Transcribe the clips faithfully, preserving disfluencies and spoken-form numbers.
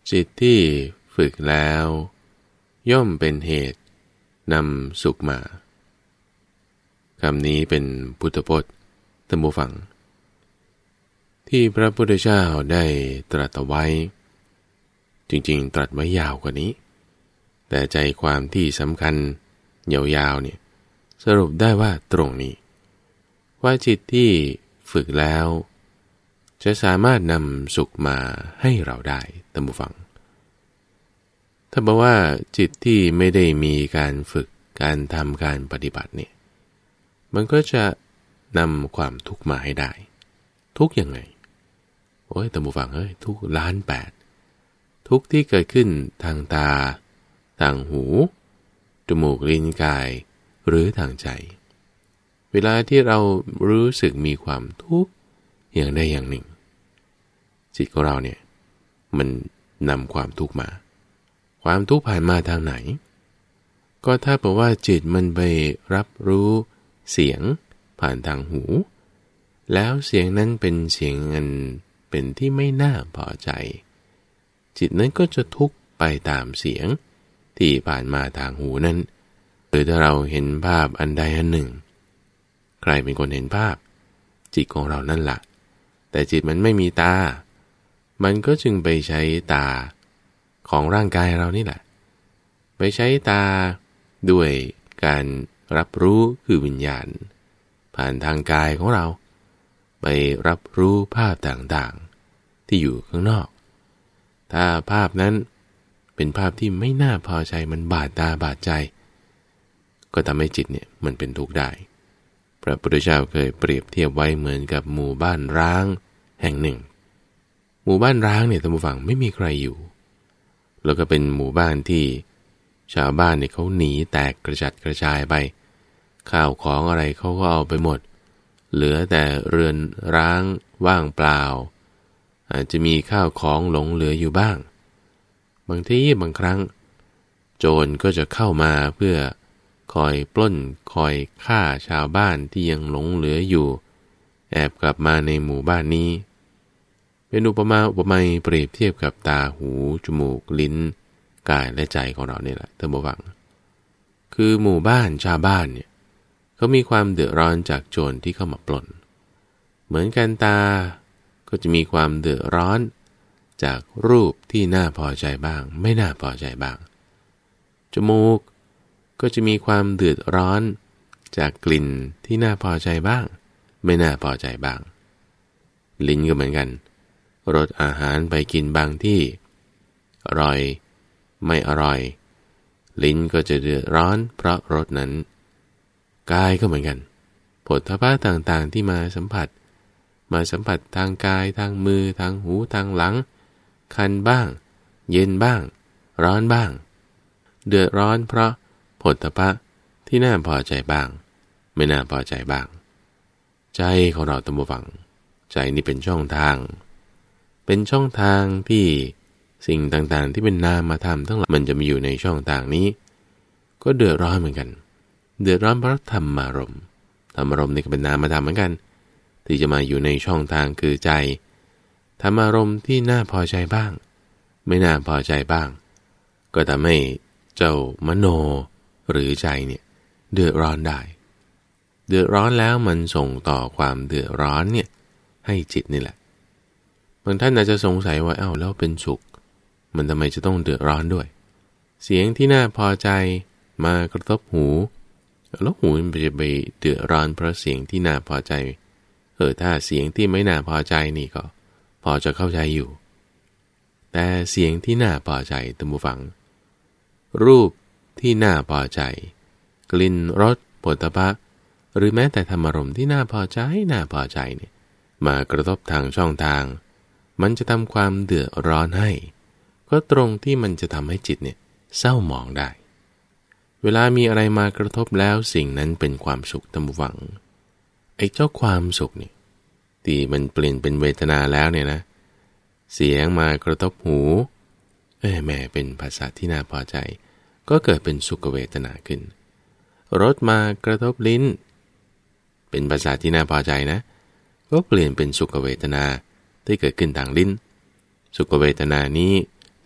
จิตที่ฝึกแล้วย่อมเป็นเหตุนำสุขมาคำนี้เป็นพุทธพจน์ท่านผู้ฟังที่พระพุทธเจ้าได้ตรัสไว้จริงๆตรัสไว้ยาวกว่านี้แต่ใจความที่สำคัญยาวๆเนี่ยสรุปได้ว่าตรงนี้ว่าจิตที่ฝึกแล้วจะสามารถนำสุขมาให้เราได้ท่านผู้ฟังถ้าบอกว่าจิตที่ไม่ได้มีการฝึกการทำการปฏิบัติเนี่ยมันก็จะนำความทุกข์มาให้ได้ทุกข์ยังไงโอ้ยท่านผู้ฟังเอ้ยทุกข์ล้านแปดทุกข์ที่เกิดขึ้นทางตาทางหูจมูกลิ้นกายหรือทางใจเวลาที่เรารู้สึกมีความทุกข์อย่างใดอย่างหนึ่งจิตของเราเนี่ยมันนำความทุกข์มาความทุกข์ผ่านมาทางไหนก็ถ้าบอกว่าจิตมันไปรับรู้เสียงผ่านทางหูแล้วเสียงนั้นเป็นเสียงอันเป็นที่ไม่น่าพอใจจิตนั้นก็จะทุกข์ไปตามเสียงที่ผ่านมาทางหูนั้นหรือถ้าเราเห็นภาพอันใดอันหนึ่งใครเป็นคนเห็นภาพจิตของเรานั่นแหละแต่จิตมันไม่มีตามันก็จึงไปใช้ตาของร่างกายเรานี่แหละไปใช้ตาด้วยการรับรู้คือวิญญาณผ่านทางกายของเราไปรับรู้ภาพต่างๆที่อยู่ข้างนอกถ้าภาพนั้นเป็นภาพที่ไม่น่าพอใจมันบาดตาบาดใจก็ทำให้จิตเนี่ยมันเป็นทุกข์ได้พระพุทธเจ้าเคยเปรียบเทียบไว้เหมือนกับหมู่บ้านร้างแห่งหนึ่งหมู่บ้านร้างเนี่ยท่านผู้ฟังไม่มีใครอยู่แล้วก็เป็นหมู่บ้านที่ชาวบ้านเนี่ยเขาหนีแตกกระจัดกระจายไปข้าวของอะไรเขาก็เอาไปหมดเหลือแต่เรือนร้างว่างเปล่าอาจจะมีข้าวของหลงเหลืออยู่บ้างบางทีบางครั้งโจรก็จะเข้ามาเพื่อคอยปล้นคอยฆ่าชาวบ้านที่ยังหลงเหลืออยู่แอบกลับมาในหมู่บ้านนี้เป็นอุปมาอุปไมยเปรียบเทียบกับตาหูจมูกลิ้นกายและใจของเราเนี่ยแหละท่านผู้ฟังคือหมู่บ้านชาวบ้านเนี่ยเขามีความเดือดร้อนจากโจรที่เข้ามาปล้นเหมือนกันตาก็จะมีความเดือดร้อนจากรูปที่น่าพอใจบ้างไม่น่าพอใจบ้างจมูกก็จะมีความเดือดร้อนจากกลิ่นที่น่าพอใจบ้างไม่น่าพอใจบ้างลิ้นก็เหมือนกันรสอาหารไปกินบางที่อร่อยไม่อร่อยลิ้นก็จะเดือดร้อนเพราะรสนั้นกายก็เหมือนกันผลทพะต่างๆที่มาสัมผัสมาสัมผัสทางกายทางมือทางหูทางหลังคันบ้างเย็นบ้างร้อนบ้างเดือดร้อนเพราะผลทพะที่น่าพอใจบ้างไม่น่าพอใจบ้างใจของเราตั้งฟังใจนี่เป็นช่องทางเป็นช่องทางที่สิ่งต่างๆที่เป็นนามธรรมทั้งหลายมันจะมีอยู่ในช่องทางนี้ก็เดือดร้อนเหมือนกันเดือดร้อนเพราะธรรมารมณ์ธรรมารมณ์นี่ก็เป็นนามธรรมเหมือนกันที่จะมาอยู่ในช่องทางคือใจธรรมารมณ์ที่น่าพอใจบ้างไม่น่าพอใจบ้างก็ทำให้เจ้ามโนหรือใจเนี่ยเดือดร้อนได้เดือดร้อนแล้วมันส่งต่อความเดือดร้อนเนี่ยให้จิตนี่แหละบางท่านอาจจะสงสัยว่าเอ้าแล้วเป็นสุขมันทำไมจะต้องเดือดร้อนด้วยเสียงที่น่าพอใจมากระทบหูแล้วหูมันจะไปเดือดร้อนเพราะเสียงที่น่าพอใจเออถ้าเสียงที่ไม่น่าพอใจนี่ก็พอจะเข้าใจอยู่แต่เสียงที่น่าพอใจท่านผู้ฟังรูปที่น่าพอใจกลิ่นรสโผฏฐัพพะหรือแม้แต่ธรรมารมณ์ที่น่าพอใจน่าพอใจเนี่ยมากระทบทางช่องทางมันจะทำความเดือดร้อนให้ก็ตรงที่มันจะทำให้จิตเนี่ยเศร้าหมองได้เวลามีอะไรมากระทบแล้วสิ่งนั้นเป็นความสุขท่านผู้ฟังไอ้เจ้าความสุขเนี่ยที่มันเปลี่ยนเป็นเวทนาแล้วเนี่ยนะเสียงมากระทบหูเอ้ยแม่เป็นภาษาที่น่าพอใจก็เกิดเป็นสุขเวทนาขึ้นรสมากระทบลิ้นเป็นภาษาที่น่าพอใจนะก็เปลี่ยนเป็นสุขเวทนาที่เกิดขึ้นทางลิ้นสุขเวทนานี้เ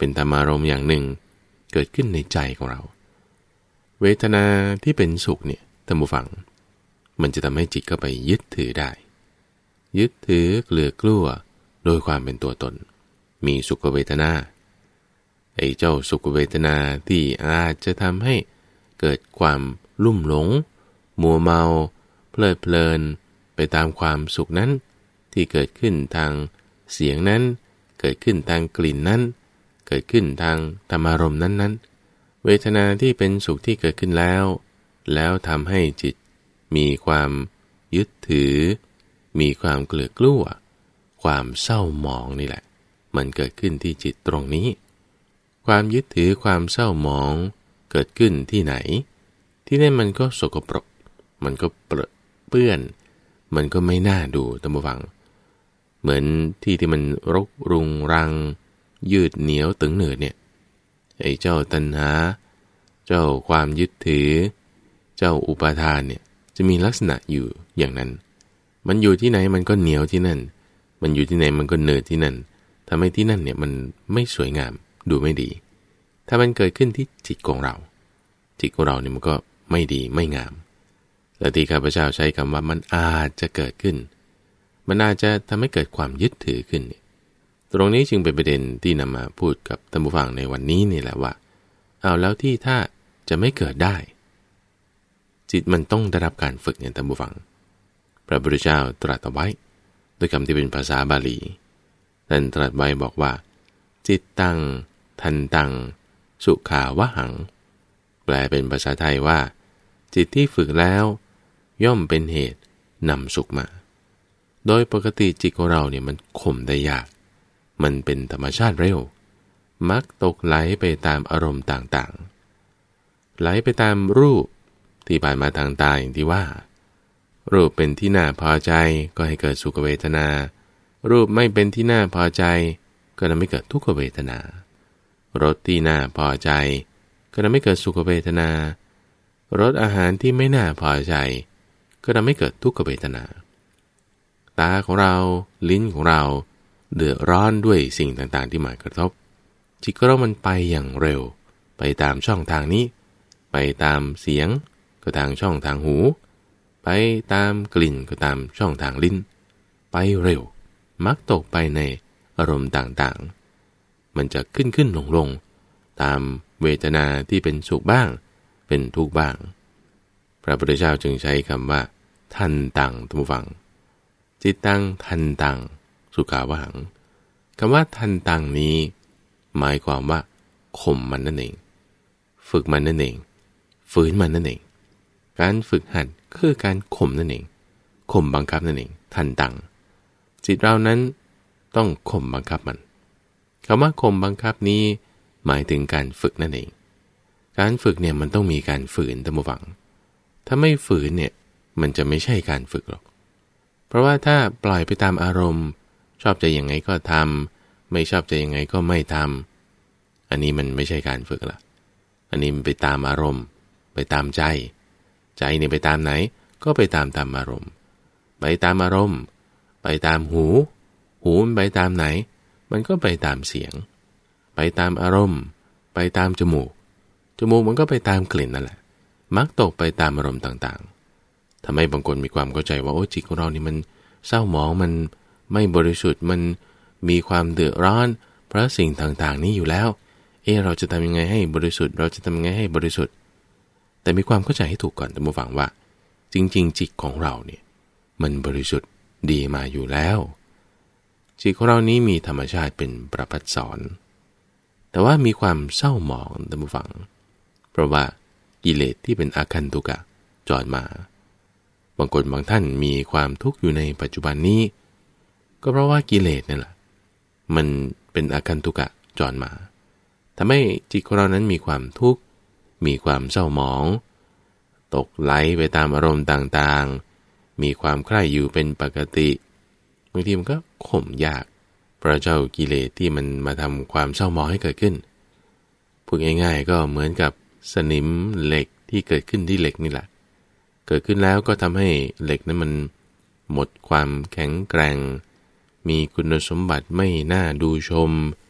เป็นธรรมารมณ์อย่างหนึ่งเกิดขึ้นในใจของเราเวทนาที่เป็นสุขเนี่ยท่านผู้ฟังมันจะทำให้จิตเข้าไปยึดถือได้ยึดถือเกลือกลั้วโดยความเป็นตัวตนมีสุขเวทนาไอ้เจ้าสุขเวทนาที่อาจจะทำให้เกิดความลุ่มหลงมัวเมาเพลิดเพลินไปตามความสุขนั้นที่เกิดขึ้นทางเสียงนั้นเกิดขึ้นทางกลิ่นนั้นเกิดขึ้นทางธรรมารมณ์นั้นๆเวทนาที่เป็นสุขที่เกิดขึ้นแล้วแล้วทำให้จิตมีความยึดถือมีความเกลือกลั้วความเศร้าหมองนี่แหละมันเกิดขึ้นที่จิตตรงนี้ความยึดถือความเศร้าหมองเกิดขึ้นที่ไหนที่นั่นมันก็สกปรกมันก็เปื้อนมันก็ไม่น่าดูท่านผู้ฟังเหมือนที่ที่มันรกรุงรังยืดเหนียวตึงหนืดเนี่ยไอ้เจ้าตัณหาเจ้าความยึดถือเจ้าอุปาทานเนี่ยจะมีลักษณะอยู่อย่างนั้นมันอยู่ที่ไหนมันก็เหนียวที่นั่นมันอยู่ที่ไหนมันก็เนืดที่นั่นทำให้ที่นั่นเนี่ยมันไม่สวยงามดูไม่ดีถ้ามันเกิดขึ้นที่จิตของเราจิตของเราเนี่ยมันก็ไม่ดีไม่งามและที่ข้าพเจ้าใช้คำว่ามันอาจจะเกิดขึ้นมันอาจจะทำให้เกิดความยึดถือขึ้นตรงนี้จึงเป็นประเด็นที่นำมาพูดกับท่านผู้ฟังในวันนี้นี่แหละว่าเอาแล้วที่ถ้าจะไม่เกิดได้จิตมันต้องได้รับการฝึกเนี่ยท่านผู้ฟังพระพุทธเจ้าตรัสเอาไว้ด้วยคำที่เป็นภาษาบาลีท่านตรัสไว้บอกว่าจิตตังทันตังสุขาวะหังแปลเป็นภาษาไทยว่าจิตที่ฝึกแล้วย่อมเป็นเหตุนำสุขมาโดยปกติจิตของเราเนี่ยมันข่มได้ยากมันเป็นธรรมชาติเร็วมักตกไหลไปตามอารมณ์ต่างๆไหลไปตามรูปที่ผ่านมาทางตาอย่างที่ว่ารูปเป็นที่น่าพอใจก็ให้เกิดสุขเวทนารูปไม่เป็นที่น่าพอใจก็ทำให้เกิดทุกขเวทนารสที่น่าพอใจก็ทำให้เกิดสุขเวทนารสอาหารที่ไม่น่าพอใจก็ทำให้เกิดทุกขเวทนาตาของเราลิ้นของเราเดือดร้อนด้วยสิ่งต่างๆที่มากระทบจิตของเรามันไปอย่างเร็วไปตามช่องทางนี้ไปตามเสียงก็ทางช่องทางหูไปตามกลิ่นก็ตามช่องทางลิ้นไปเร็วมักตกไปในอารมณ์ต่างๆมันจะขึ้นขึ้นลงลงตามเวทนาที่เป็นสุขบ้างเป็นทุกข์บ้างพระพุทธเจ้าจึงใช้คำว่าทันตังท่านผู้ฟังจิตตังทันตังสุขาวะหังคำว่าทันตังนี้หมายความว่าข่มมันนั่นเองฝึกมันนั่นเองฝืนมันนั่นเองการฝึกหัดคือการข่มนั่นเองข่มบังคับนั่นเองทันตังจิตเรานั้นต้องข่มบังคับมันคำว่าข่มบังคับนี้หมายถึงการฝึกนั่นเองการฝึกเนี่ยมันต้องมีการฝืนท่านผู้ฟังถ้าไม่ฝืนเนี่ยมันจะไม่ใช่การฝึกหรอกเพราะว่าถ้าปล่อยไปตามอารมณ์ชอบใจยังไงก็ทำไม่ชอบใจยังไงก็ไม่ทำอันนี้มันไม่ใช่การฝึกละอันนี้มันไปตามอารมณ์ไปตามใจใจเนี่ยไปตามไหนก็ไปตามตามอารมณ์ไปตามอารมณ์ไปตามหูหูมันไปตามไหนมันก็ไปตามเสียงไปตามอารมณ์ไปตามจมูกจมูกมันก็ไปตามกลิ่นนั่นแหละมักตกไปตามอารมณ์ต่างๆทำให้บางคนมีความเข้าใจว่าโอ้จิตของเรานี่มันเศร้าหมองมันไม่บริสุทธิ์มันมีความเดือดร้อนเพราะสิ่งต่างๆนี้อยู่แล้วเออเราจะทำยังไงให้บริสุทธิ์เราจะทำยังไงให้บริสุทธิ์แต่มีความเข้าใจให้ถูกก่อนท่านผู้ฟังว่าจริงๆจิตของเราเนี่ยมันบริสุทธิ์ดีมาอยู่แล้วจิตของเรานี้มีธรรมชาติเป็นประภัสสรแต่ว่ามีความเศร้าหมองท่านผู้ฟังเพราะว่ากิเลสที่เป็นอาคันตุกะจอดมาบางคนบางท่านมีความทุกข์อยู่ในปัจจุบันนี้ก็เพราะว่ากิเลสนั่นแหละมันเป็นอาคันตุกะจอดมาทำให้จิตของเรานั้นมีความทุกข์มีความเศร้าหมองตกไหลไปตามอารมณ์ต่างๆมีความใคร่อยู่เป็นปกติบางทีมันก็ข่มยากเพราะเจ้ากิเลสที่มันมาทำความเศร้าหมองให้เกิดขึ้นพูดง่ายๆก็เหมือนกับสนิมเหล็กที่เกิดขึ้นที่เหล็กนี่แหละเกิดขึ้นแล้วก็ทำให้เหล็กนั้นมันหมดความแข็งแกร่งมีคุณสมบัติไม่น่าดูชม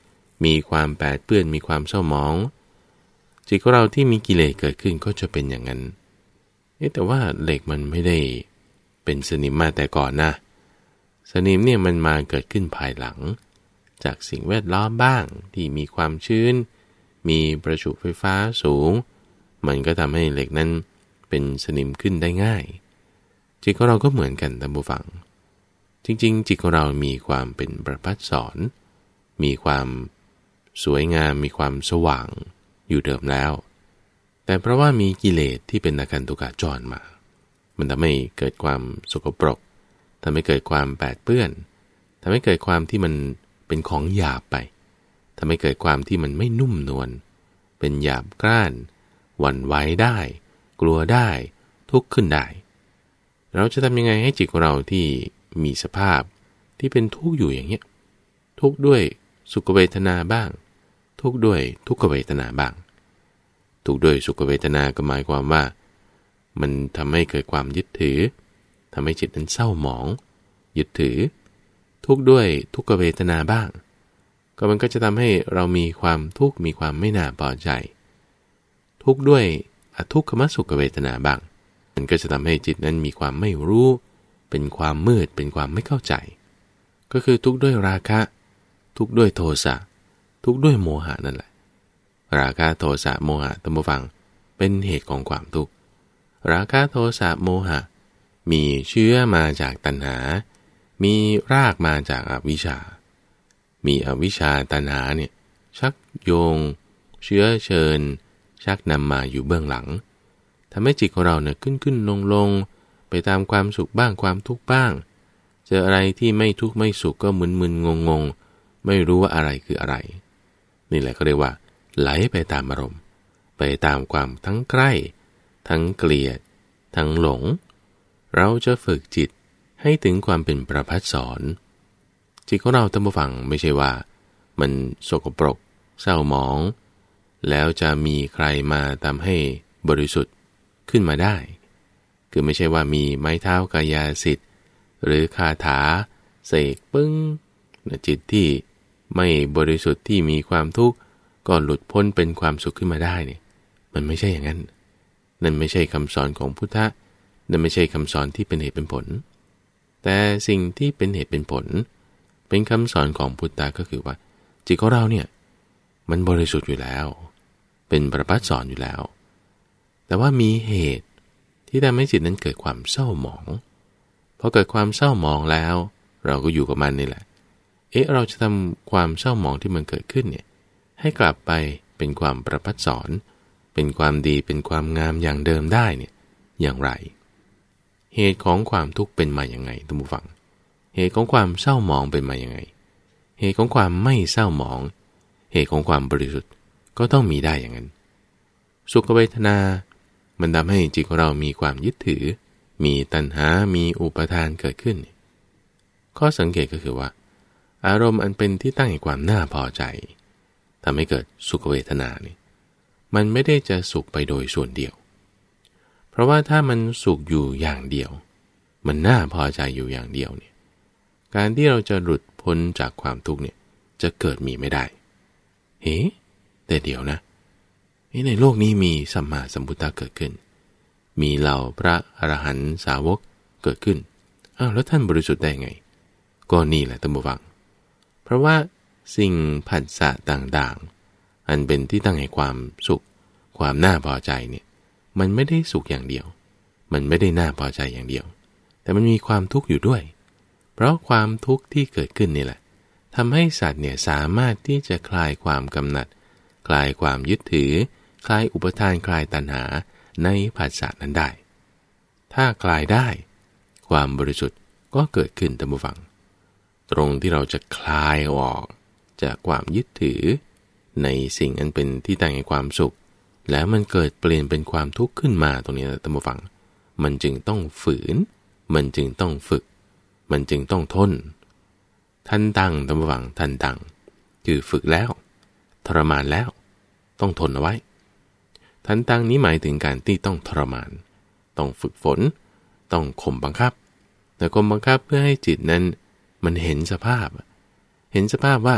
มีความแปดเปื้อนมีความเศร้าหมองจิตของเราที่มีกิเลสเกิดขึ้นก็จะเป็นอย่างนั้นเอ๊ะแต่ว่าเหล็กมันไม่ได้เป็นสนิมมาแต่ก่อนนะสนิมเนี่ยมันมาเกิดขึ้นภายหลังจากสิ่งแวดล้อมบ้างที่มีความชื้นมีประจุไฟฟ้าสูงมันก็ทำให้เหล็กนั้นเป็นสนิมขึ้นได้ง่ายจิตของเราก็เหมือนกันท่านผู้ฟังจริงๆจิตของเรามีความเป็นประภัสสรมีความสวยงามมีความสว่างอยู่เดิมแล้วแต่เพราะว่ามีกิเลสที่เป็นอาการตุกะจรมามันทำให้เกิดความสกปรกทำให้เกิดความแปดเปื้อนทำให้เกิดความที่มันเป็นของหยาบไปทำให้เกิดความที่มันไม่นุ่มนวลเป็นหยาบกร้านหวั่นไหวได้กลัวได้ทุกข์ขึ้นได้เราจะทำยังไงให้จิตของเราที่มีสภาพที่เป็นทุกข์อยู่อย่างเงี้ยทุกข์ด้วยสุขเวทนาบ้างทุกข์ด้วยทุกขเวทนาบ้างทุกข์ด้วยสุขเวทนาก็หมายความว่ามันทำให้เกิดความยึดถือทำให้จิตนั้นเศร้าหมองยึดถือทุกข์ด้วยทุกขเวทนาบ้างก็มันก็จะทำให้เรามีความทุกข์มีความไม่น่าพอใจทุกข์ด้วยอทุกขมสุขเวทนาบ้างมันก็จะทำให้จิตนั้นมีความไม่รู้เป็นความมืดเป็นความไม่เข้าใจก็คือทุกข์ด้วยราคะทุกข์ด้วยโทสะทุกข์ด้วยโมหะนั่นแหละราคะโทสะโมหะท่านผู้ฟังเป็นเหตุของความทุกข์ราคะโทสะโมหะมีเชื้อมาจากตัณหามีรากมาจากอวิชชามีอวิชชาตัณหาเนี่ยชักโยงเชื้อเชิญชักนำมาอยู่เบื้องหลังทำให้จิตของเราเนี่ยขึ้นขึ้นลงลงไปตามความสุขบ้างความทุกข์บ้างเจออะไรที่ไม่ทุกข์ไม่สุขก็มึนมึนงงงไม่รู้ว่าอะไรคืออะไรนี่แหละก็เรียกว่าไหลไปตามอารมณ์ไปตามความทั้งใกล้ทั้งเกลียดทั้งหลงเราจะฝึกจิตให้ถึงความเป็นประภัสสรจิตของเราท่านผู้ฟังไม่ใช่ว่ามันสกปรกเศร้าหมองแล้วจะมีใครมาทำให้บริสุทธิ์ขึ้นมาได้คือไม่ใช่ว่ามีไม้เท้ากายสิทธิ์หรือคาถาเสกปึ้งจิตที่ไม่บริสุทธิ์ที่มีความทุกข์ก็หลุดพ้นเป็นความสุขขึ้นมาได้เนี่ยมันไม่ใช่อย่างนั้นนั่นไม่ใช่คำสอนของพุทธะนั่นไม่ใช่คำสอนที่เป็นเหตุเป็นผลแต่สิ่งที่เป็นเหตุเป็นผลเป็นคำสอนของพุทธะก็คือว่าจิตของเราเนี่ยมันบริสุทธิ์อยู่แล้วเป็นประภัสสรอยู่แล้วแต่ว่ามีเหตุที่ทำให้จิตนั้นเกิดความเศร้าหมองพอเกิดความเศร้าหมองแล้วเราก็อยู่กับมันนี่แหละเอ๊ะเราจะทำความเศร้าหมองที่มันเกิดขึ้นเนี่ยให้กลับไปเป็นความประภัสสรเป็นความดีเป็นความงามอย่างเดิมได้เนี่ยอย่างไรเหตุของความทุกข์เป็นมาอย่างไงท่านผู้ฟังเหตุของความเศร้าหมองเป็นมาอย่างไงเหตุของความไม่เศร้าหมองเหตุของความบริสุทธิ์ก็ต้องมีได้อย่างนั้นสุขเวทนามันทำให้จิตของเรามีความยึดถือมีตัณหามีอุปทานเกิดขึ้นข้อสังเกตก็คือว่าอารมณ์อันเป็นที่ตั้งแห่งความน่าพอใจทำให้เกิดสุขเวทนานี่มันไม่ได้จะสุขไปโดยส่วนเดียวเพราะว่าถ้ามันสุขอยู่อย่างเดียวมันน่าพอใจอยู่อย่างเดียวเนี่ยการที่เราจะหลุดพ้นจากความทุกข์เนี่ยจะเกิดมีไม่ได้เฮ้แต่เดี๋ยวนะในโลกนี้มีสัมมาสัมพุทธะเกิดขึ้นมีเหล่าพระอรหันต์สาวกเกิดขึ้นอ้าวแล้วท่านบริสุทธิ์ได้ไงก็นี่แหละท่านผู้ฟังเพราะว่าสิ่งผัสสะต่างๆอันเป็นที่ตั้งแห่งความสุขความน่าพอใจเนี่ยมันไม่ได้สุขอย่างเดียวมันไม่ได้น่าพอใจอย่างเดียวแต่มันมีความทุกข์อยู่ด้วยเพราะความทุกข์ที่เกิดขึ้นนี่แหละทำให้สัตว์เนี่ยสามารถที่จะคลายความกำหนัดคลายความยึดถือคลายอุปทานคลายตัณหาในผัสสะนั้นได้ถ้าคลายได้ความบริสุทธิ์ก็เกิดขึ้นท่านผู้ฟังตรงที่เราจะคลายออกจากความยึดถือในสิ่งอันเป็นที่ตั้งแห่งความสุขแล้วมันเกิดเปลี่ยนเป็นความทุกข์ขึ้นมาตรงนี้ท่านผู้ฟังมันจึงต้องฝืนมันจึงต้องฝึกมันจึงต้องทนทันตังท่านผู้ฟังทันตังคือฝึกแล้วทรมานแล้วต้องทนเอาไว้ทันตังนี้หมายถึงการที่ต้องทรมานต้องฝึกฝนต้องข่มบังคับแต่ข่มบังคับเพื่อให้จิตนั้นมันเห็นสภาพเห็นสภาพว่าโ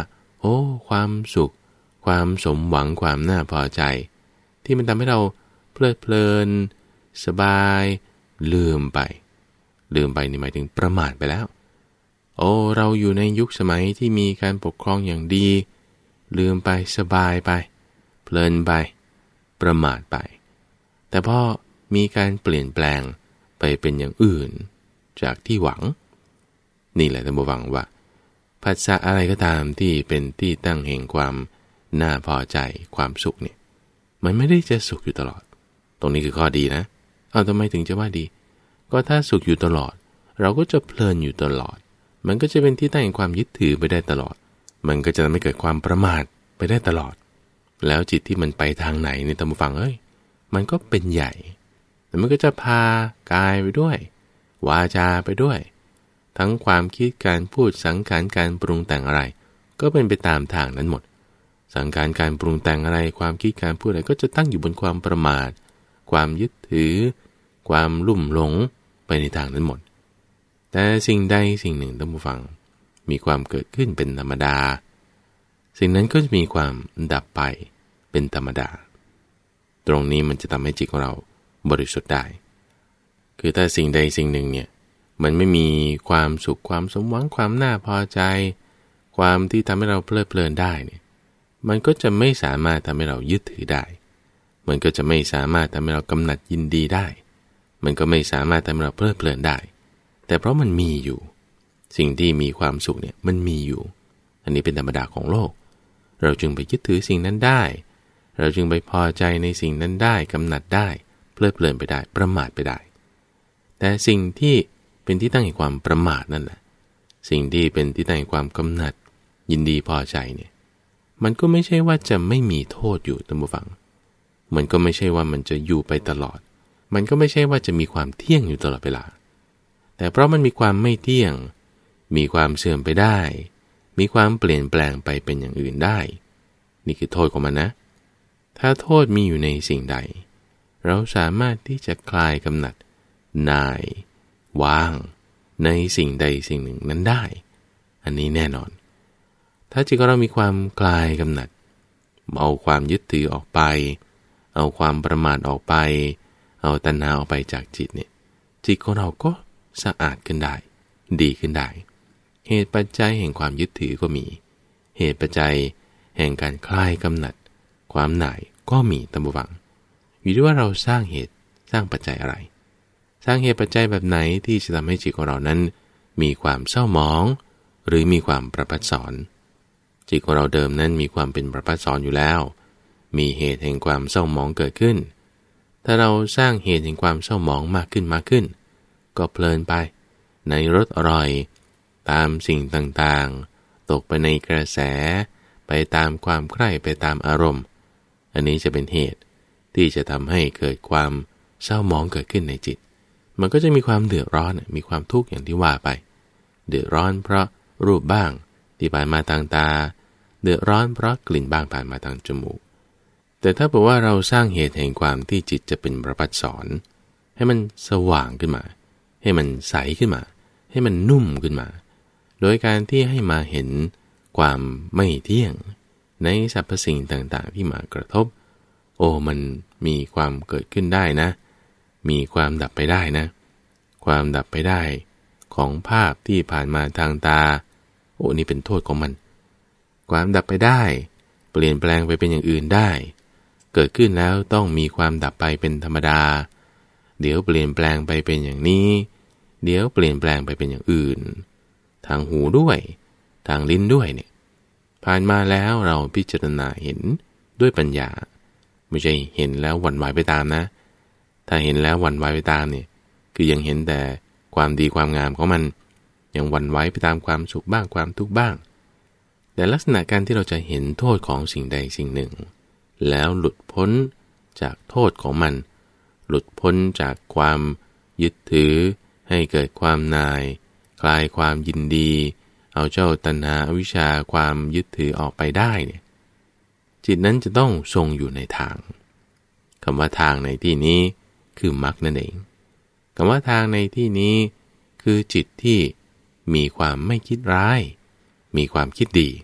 โอ้ความสุขความสมหวังความน่าพอใจที่มันทำให้เราเพลิดเพลินสบายลืมไปลืมไปนี่หมายถึงประมาทไปแล้วโอ้เราอยู่ในยุคสมัยที่มีการปกครองอย่างดีลืมไปสบายไปเพลินไปประมาทไปแต่พอมีการเปลี่ยนแปลงไปเป็นอย่างอื่นจากที่หวังนี่แหละท่านผู้ฟังว่าภาษาอะไรก็ตามที่เป็นที่ตั้งแห่งความน่าพอใจความสุขเนี่ยมันไม่ได้จะสุขอยู่ตลอดตรงนี้คือข้อดีนะเอาทำไมถึงจะว่าดีก็ถ้าสุขอยู่ตลอดเราก็จะเพลินอยู่ตลอดมันก็จะเป็นที่ตั้งแห่งความยึดถือไปได้ตลอดมันก็จะทำให้เกิดความประมาทไปได้ตลอดแล้วจิตที่มันไปทางไหนในท่านผู้ฟังเอ้ยมันก็เป็นใหญ่แต่มันก็จะพากายไปด้วยวาจาไปด้วยทั้งความคิดการพูดสังขารการปรุงแต่งอะไรก็เป็นไปตามทางนั้นหมดสังขารการปรุงแต่งอะไรความคิดการพูดอะไรก็จะตั้งอยู่บนความประมาทความยึดถือความลุ่มหลงไปในทางนั้นหมดแต่สิ่งใดสิ่งหนึ่งท่านผู้ฟังมีความเกิดขึ้นเป็นธรรมดาสิ่งนั้นก็จะมีความดับไปเป็นธรรมดาตรงนี้มันจะทำให้จิตของเราบริสุทธิ์ได้คือถ้าสิ่งใดสิ่งหนึ่งเนี่ยมันไม่มีความสุขความสมหวังความน่าพอใจความที่ทำให้เราเพลิดเพลินได้เนี่ยมันก็จะไม่สามารถทำให้เรายึดถือได้มันก็จะไม่สามารถทำให้เรากำหนัดยินดีได้มันก็ไม่สามารถทำให้เราเพลิดเพลินได้แต่เพราะมันมีอยู่สิ่งที่มีความสุขเนี่ยมันมีอยู่อันนี้เป็นธรรมดาของโลกเราจึงไปยึดถือสิ่งนั้นได้เราจึงไปพอใจในสิ่งนั้นได้กำหนัดได้เพลิดเพลินไปได้ประมาทไปได้แต่สิ่งที่เป็นที่ตั้งแห่งความประมาทนั่นแหละสิ่งที่เป็นที่ตั้งแห่งความกำหนัดยินดีพอใจเนี่ยมันก็ไม่ใช่ว่าจะไม่มีโทษอยู่ท่านผู้ฟังมันก็ไม่ใช่ว่ามันจะอยู่ไปตลอดมันก็ไม่ใช่ว่าจะมีความเที่ยงอยู่ตลอดเวลาแต่เพราะมันมีความไม่เที่ยงมีความเสื่อมไปได้มีความเปลี่ยนแปลงไปเป็นอย่างอื่นได้นี่คือโทษของมันนะถ้าโทษมีอยู่ในสิ่งใดเราสามารถที่จะคลายกำหนัดนายวางในสิ่งใดสิ่งหนึ่งนั้นได้อันนี้แน่นอนถ้าจิตของเรามีความคลายกำหนัดเอาความยึดถือออกไปเอาความประมาทออกไปเอาตัณหาออกไปจากจิตเนี่ยจิตของเราก็สะอาดขึ้นได้ดีขึ้นได้เหตุปัจจัยแห่งความยึดถือก็มีเหตุปัจจัยแห่งการคลายกำหนัดความหน่ายก็มีตามบุฟังอยู่ที่ว่าเราสร้างเหตุสร้างปัจจัยอะไรสร้างเหตุปัจจัยแบบไหนที่จะทำให้จิตของเรานั้นมีความเศร้าหมองหรือมีความประพัดสอนจิตของเราเดิมนั้นมีความเป็นประพัดสอนอยู่แล้วมีเหตุแห่งความเศร้าหมองเกิดขึ้นถ้าเราสร้างเหตุแห่งความเศร้าหมองมากขึ้นมากขึ้นก็เพลินไปในรสอร่อยตามสิ่งต่างๆตกไปในกระแสไปตามความใคร่ไปตามอารมณ์อันนี้จะเป็นเหตุที่จะทำให้เกิดความเศร้าหมองเกิดขึ้นในจิตมันก็จะมีความเดือดร้อนมีความทุกข์อย่างที่ว่าไปเดือดร้อนเพราะรูปบ้างที่ผ่านมาทางตาเดือดร้อนเพราะกลิ่นบ้างผ่านมาทางจมูกแต่ถ้าบอกว่าเราสร้างเหตุแห่งความที่จิตจะเป็นประภัสสรให้มันสว่างขึ้นมาให้มันใสขึ้นมาให้มันนุ่มขึ้นมาโดยการที่ให้มาเห็นความไม่เที่ยงในสรรพสิ่งต่างๆที่มากระทบโอ้มันมีความเกิดขึ้นได้นะมีความดับไปได้นะความดับไปได้ของภาพที่ผ่านมาทางตาโอ้นี่เป็นโทษของมันความดับไปได้เปลี่ยนแปลงไปเป็นอย่างอื่นได้เกิดขึ้นแล้วต้องมีความดับไปเป็นธรรมดาเดี๋ยวเปลี่ยนแปลงไปเป็นอย่างนี้เดี๋ยวเปลี่ยนแปลงไปเป็นอย่างอื่นทางหูด้วยทางลิ้นด้วยเนี่ยผ่านมาแล้วเราพิจารณาเห็นด้วยปัญญาไม่ใช่เห็นแล้วหวั่นไหวไปตามนะถ้าเห็นแล้วหวั่นไหวไปตามเนี่ยคือยังเห็นแต่ความดีความงามของมันยังหวั่นไหวไปตามความสุขบ้างความทุกข์บ้างแต่ลักษณะการที่เราจะเห็นโทษของสิ่งใดสิ่งหนึ่งแล้วหลุดพ้นจากโทษของมันหลุดพ้นจากความยึดถือให้เกิดความนายคลายความยินดีเอาเจ้าตัณหาอวิชชาความยึดถือออกไปได้เนี่ยจิตนั้นจะต้องทรงอยู่ในทางคำว่าทางในที่นี้คือมรรคนั่นเองคำว่าทางในที่นี้คือจิตที่มีความไม่คิดร้ายมีความคิดดี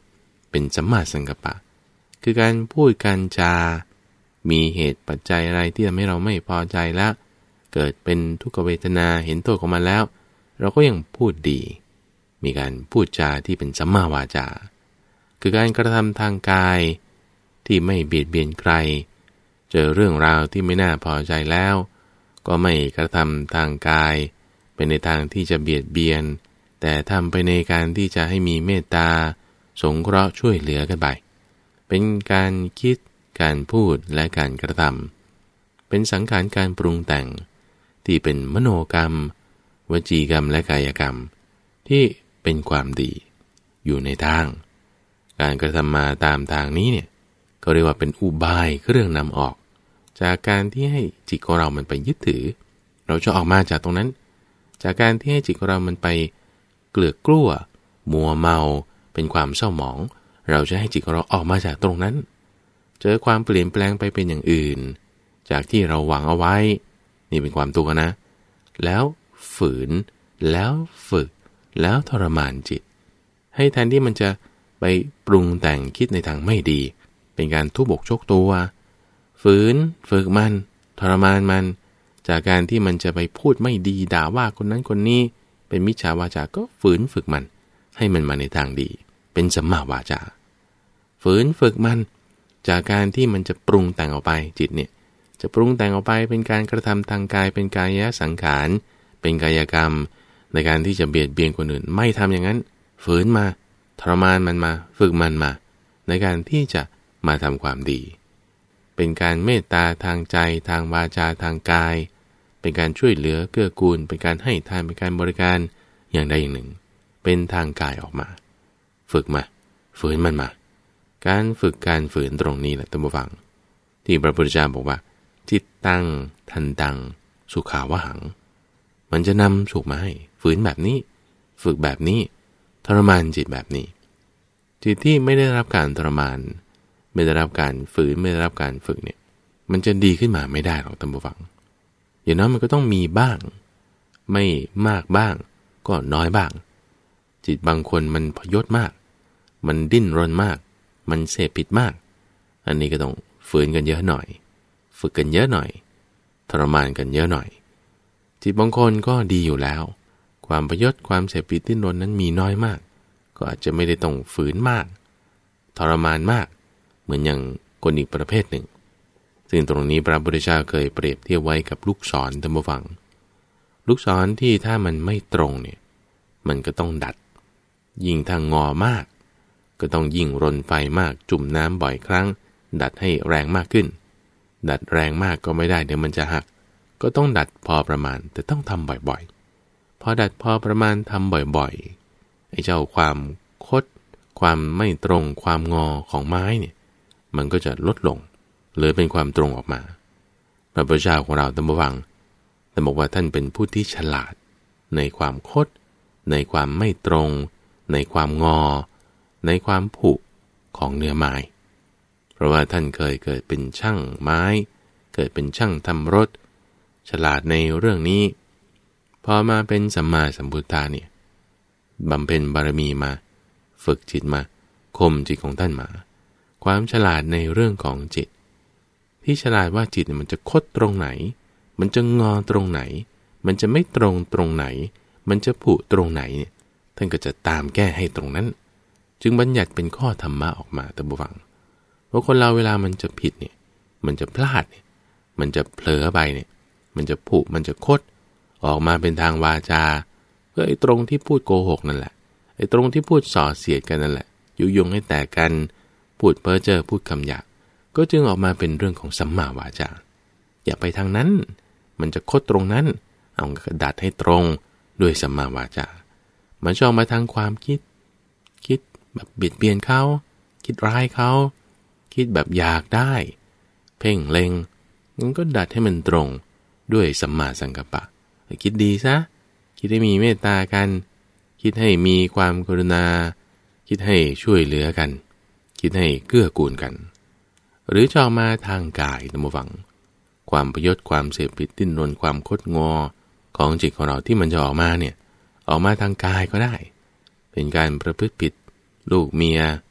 เป็นสัมมาสังกัปปะคือการพูดการจามีเหตุปัจจัยอะไรที่ทำให้เราไม่พอใจแล้วเกิดเป็นทุกขเวทนาเห็นโทษของมันแล้วเราก็ยังพูดดีมีการพูดจาที่เป็นสัมมาวาจาคือการกระทำทางกายที่ไม่เบียดเบียนใครเจอเรื่องราวที่ไม่น่าพอใจแล้วก็ไม่กระทำทางกายเป็นในทางที่จะเบียดเบียนแต่ทำไปในการที่จะให้มีเมตตาสงเคราะห์ช่วยเหลือกันไปเป็นการคิดการพูดและการกระทำเป็นสังขารการปรุงแต่งที่เป็นมโนกรรมวจีกรรมและกายกรรมที่เป็นความดีอยู่ในทางการกระทำมาตามทางนี้เนี่ยก็เรียกว่าเป็นอุบายเครื่องนำออกจากการที่ให้จิตของเรามันไปยึดถือเราจะออกมาจากตรงนั้นจากการที่ให้จิตของเรามันไปเกลือกกลั้วมัวเมาเป็นความเศร้าหมองเราจะให้จิตของเราออกมาจากตรงนั้นเจอความเปลี่ยนแปลงไปเป็นอย่างอื่นจากที่เราหวังเอาไว้นี่เป็นความตัวนะแล้วฝืนแล้วฝึกแล้วทรมานจิตให้แทนที่มันจะไปปรุงแต่งคิดในทางไม่ดีเป็นการทุบอกชกตัวฝืนฝึกมันทรมานมันจากการที่มันจะไปพูดไม่ดีด่าว่าคนนั้นคนนี้เป็นมิจฉาวาจาก็ฝืนฝึกมันให้มันมาในทางดีเป็นสัมมาวาจาฝืนฝึกมันจากการที่มันจะปรุงแต่งออกไปจิตเนี่ยจะปรุงแต่งออกไปเป็นการกระทำทางกายเป็นกายสังขารเป็นกายกรรมในการที่จะเบียดเบียนคนอื่นไม่ทำอย่างนั้นฝืนมาทรมานมันมาฝึกมันมาในการที่จะมาทำความดีเป็นการเมตตาทางใจทางวาจาทางกายเป็นการช่วยเหลือเกื้อกูลเป็นการให้ทานเป็นการบริการอย่างใดอย่างหนึ่งเป็นทางกายออกมาฝึกมาฝืนมันมาการฝึกการฝืนตรงนี้แหละท่านผู้ฟังที่พระพุทธเจ้าบอกว่าจิตตังทันตังสุขาวหังมันจะนำสุขมาให้ฝืนแบบนี้ฝึกแบบนี้ทรมานจิตแบบนี้จิตที่ไม่ได้รับการทรมานไม่ได้รับการฝืนไม่ได้รับการฝึกเนี่ยมันจะดีขึ้นมาไม่ได้หรอกท่านผู้ฟังอย่างน้อยมันก็ต้องมีบ้างไม่มากบ้างก็น้อยบ้างจิตบางคนมันพยศมากมันดิ้นรนมากมันเสพผิดมากอันนี้ก็ต้องฝืนกันเยอะหน่อยฝึกกันเยอะหน่อยทรมานกันเยอะหน่อยจิตบางคนก็ดีอยู่แล้วความพยศความเสพผิดดิ้นรนนั้นมีน้อยมากก็อาจจะไม่ได้ต้องฝืนมากทรมานมากเหมือนอย่างคนอีกประเภทหนึ่งซึ่งตรงนี้พระพุทธเจ้าเคยเปรียบเทียบไว้กับลูกศรท่านผู้ฟังลูกศรที่ถ้ามันไม่ตรงเนี่ยมันก็ต้องดัดยิ่งทางงอมากก็ต้องยิ่งรนไฟมากจุ่มน้ำบ่อยครั้งดัดให้แรงมากขึ้นดัดแรงมากก็ไม่ได้เดี๋ยวมันจะหักก็ต้องดัดพอประมาณแต่ต้องทำบ่อยๆพอดัดพอประมาณทำบ่อยๆไอ้เจ้าความคดความไม่ตรงความงอของไม้เนี่ยมันก็จะลดลงเลยเป็นความตรงออกมาพระพุทธเจ้าของเราท่านผู้ฟังท่านบอกว่าท่านเป็นผู้ที่ฉลาดในความคดในความไม่ตรงในความงอในความผุของเนื้อไม้เพราะว่าท่านเคยเกิดเป็นช่างไม้เกิดเป็นช่างทำรถฉลาดในเรื่องนี้พอมาเป็นสัมมาสัมพุทธะเนี่ยบำเพ็ญบารมีมาฝึกจิตมาข่มจิตของท่านมาความฉลาดในเรื่องของจิตที่ฉลาดว่าจิตมันจะคดตรงไหนมันจะงอตรงไหนมันจะไม่ตรงตรงไหนมันจะผุตรงไหนเนี่ยท่านก็จะตามแก้ให้ตรงนั้นจึงบัญญัติเป็นข้อธรรมะออกมาท่านผู้ฟังว่าคนเราเวลามันจะผิดเนี่ยมันจะพลาดเนี่ยมันจะเผลอไปเนี่ยมันจะผุมันจะคดออกมาเป็นทางวาจาก็ไอ้ตรงที่พูดโกหกนั่นแหละไอ้ตรงที่พูดส่อเสียดกันนั่นแหละยุยงให้แตกกันพูดเพ้อเจ้อพูดคำหยาบก็จึงออกมาเป็นเรื่องของสัมมาวาจาอย่าไปทางนั้นมันจะคดตรงนั้นเอากระดาษให้ตรงด้วยสัมมาวาจามันชอบมาทางความคิดคิดแบบเบียดเบียนเขาคิดร้ายเขาคิดแบบอยากได้เพ่งเล็งมันก็ดัดให้มันตรงด้วยสัมมาสังกัปปะคิดดีซะคิดให้มีเมตตากันคิดให้มีความกรุณาคิดให้ช่วยเหลือกันคิดให้เกื้อกูลกันหรือจะออกมาทางกายท่านผู้ฟังความพยศความเสพติดดิ้นรนความคดงอของจิตของเราที่มันจะออกมาเนี่ยออกมาทางกายก็ได้เป็นการประพฤติผิดลูกเมีย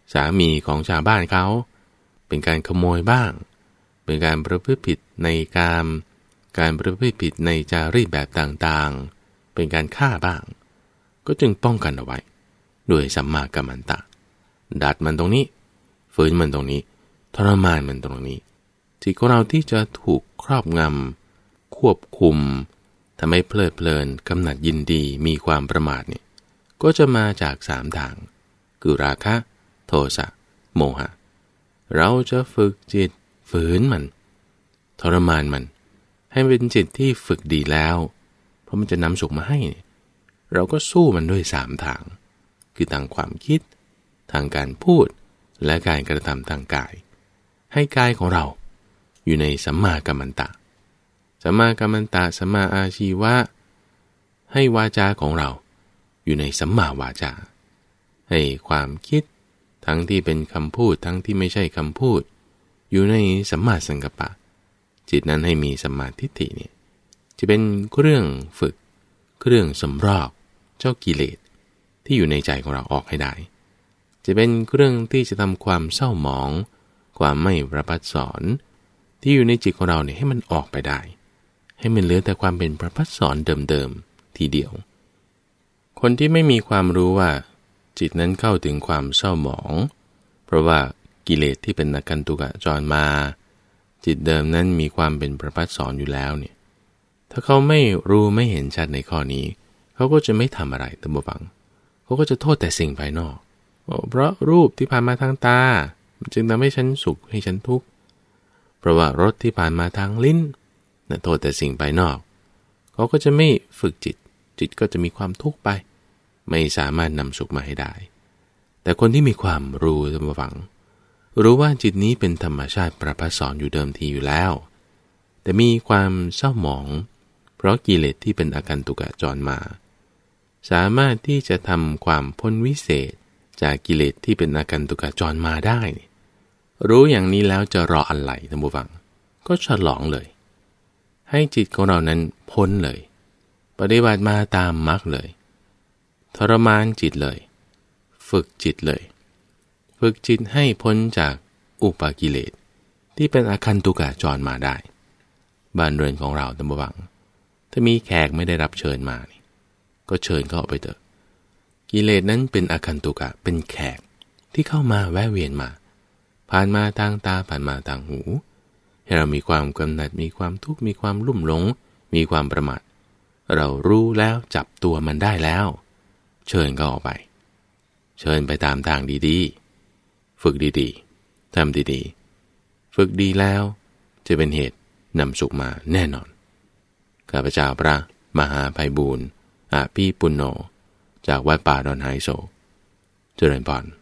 สามีของชาวบ้านเขาเป็นการขโมยบ้างเป็นการประพฤติผิดในกามการประพฤติผิดในจารีตแบบต่างๆเป็นการฆ่าบ้างก็จึงป้องกันเอาไว้ด้วยสัมมากัมมันตะดัดมันตรงนี้ฝืนมันตรงนี้ทรมานมันตรงนี้จิตของเราที่จะถูกครอบงำควบคุมทำให้เพลิดเพลินกำหนัดยินดีมีความประมาทเนี่ยก็จะมาจากสามทางคือราคะโทสะโมหะเราจะฝึกจิตฝืนมันทรมานมันให้เป็นจิตที่ฝึกดีแล้วเพราะมันจะนำสุขมาให้เราก็สู้มันด้วยสามทางคือทางความคิดทางการพูดและการกระทำทางกายให้กายของเราอยู่ในสัมมากัมมันตะสัมมากัมมันตะสัมมาอาชีวะให้วาจาของเราอยู่ในสัมมาวาจาให้ความคิดทั้งที่เป็นคำพูดทั้งที่ไม่ใช่คำพูดอยู่ในสัมมาสังกัปปะจิตนั้นให้มีสัมมาทิฏฐิเนี่ยจะเป็นเครื่องฝึกเครื่องสำรอกเจ้ากิเลสที่อยู่ในใจของเราออกให้ได้จะเป็นเครื่องที่จะทำความเศร้าหมองความไม่ประภัสสอนที่อยู่ในจิตของเราเนี่ยให้มันออกไปได้ให้มันเหลือแต่ความเป็นประภัสสอนเดิมๆทีเดียวคนที่ไม่มีความรู้ว่าจิตนั้นเข้าถึงความเศร้าหมองเพราะว่ากิเลสที่เป็นอาคันตุกะจรมาจิตเดิมนั้นมีความเป็นประภัสสอนอยู่แล้วเนี่ยถ้าเขาไม่รู้ไม่เห็นชัดในข้อนี้เขาก็จะไม่ทำอะไรตามบังเขาก็จะโทษแต่สิ่งภายนอกเพราะรูปที่ผ่านมาทางตาจึงทำให้ฉันสุขให้ฉันทุกข์เพราะว่ารสที่ผ่านมาทางลิ้นน่ะโทษแต่สิ่งภายนอกเขาก็จะไม่ฝึกจิตจิตก็จะมีความทุกข์ไปไม่สามารถนำสุขมาให้ได้แต่คนที่มีความรู้ตามบังรู้ว่าจิตนี้เป็นธรรมชาติประภัสสอนอยู่เดิมทีอยู่แล้วแต่มีความเศร้าหมองเพราะกิเลสที่เป็นอาคันตุกะจรมาสามารถที่จะทำความพ้นวิเศษจากกิเลสที่เป็นอาคันตุกะจรมาได้รู้อย่างนี้แล้วจะรออะไรท่านผู้ฟังก็ฉลองเลยให้จิตของเรานั้นพ้นเลยปฏิบัติมาตามมรรคเลยทรมานจิตเลยฝึกจิตเลยฝึกจิตให้พ้นจากอุปกิเลสที่เป็นอาคันตุกะจรมาได้บ้านเรือนของเราท่านผู้ฟังถ้ามีแขกไม่ได้รับเชิญมานี่ก็เชิญเขาออกไปเถอะกิเลสนั้นเป็นอาคันตุกะเป็นแขกที่เข้ามาแวะเวียนมาผ่านมาทางตาผ่านมาทางหูให้เรามีความกำหนัดมีความทุกข์มีความลุ่มหลงมีความประมาทเรารู้แล้วจับตัวมันได้แล้วเชิญเขาออกไปเชิญไปตามทางดีๆฝึกดีๆทำดีๆฝึกดีแล้วจะเป็นเหตุนำสุขมาแน่นอนข้าพเจ้าพระมหาไพบูลย์อภิปุณโญจากวัดป่าดอนไฮโศกเจริญพร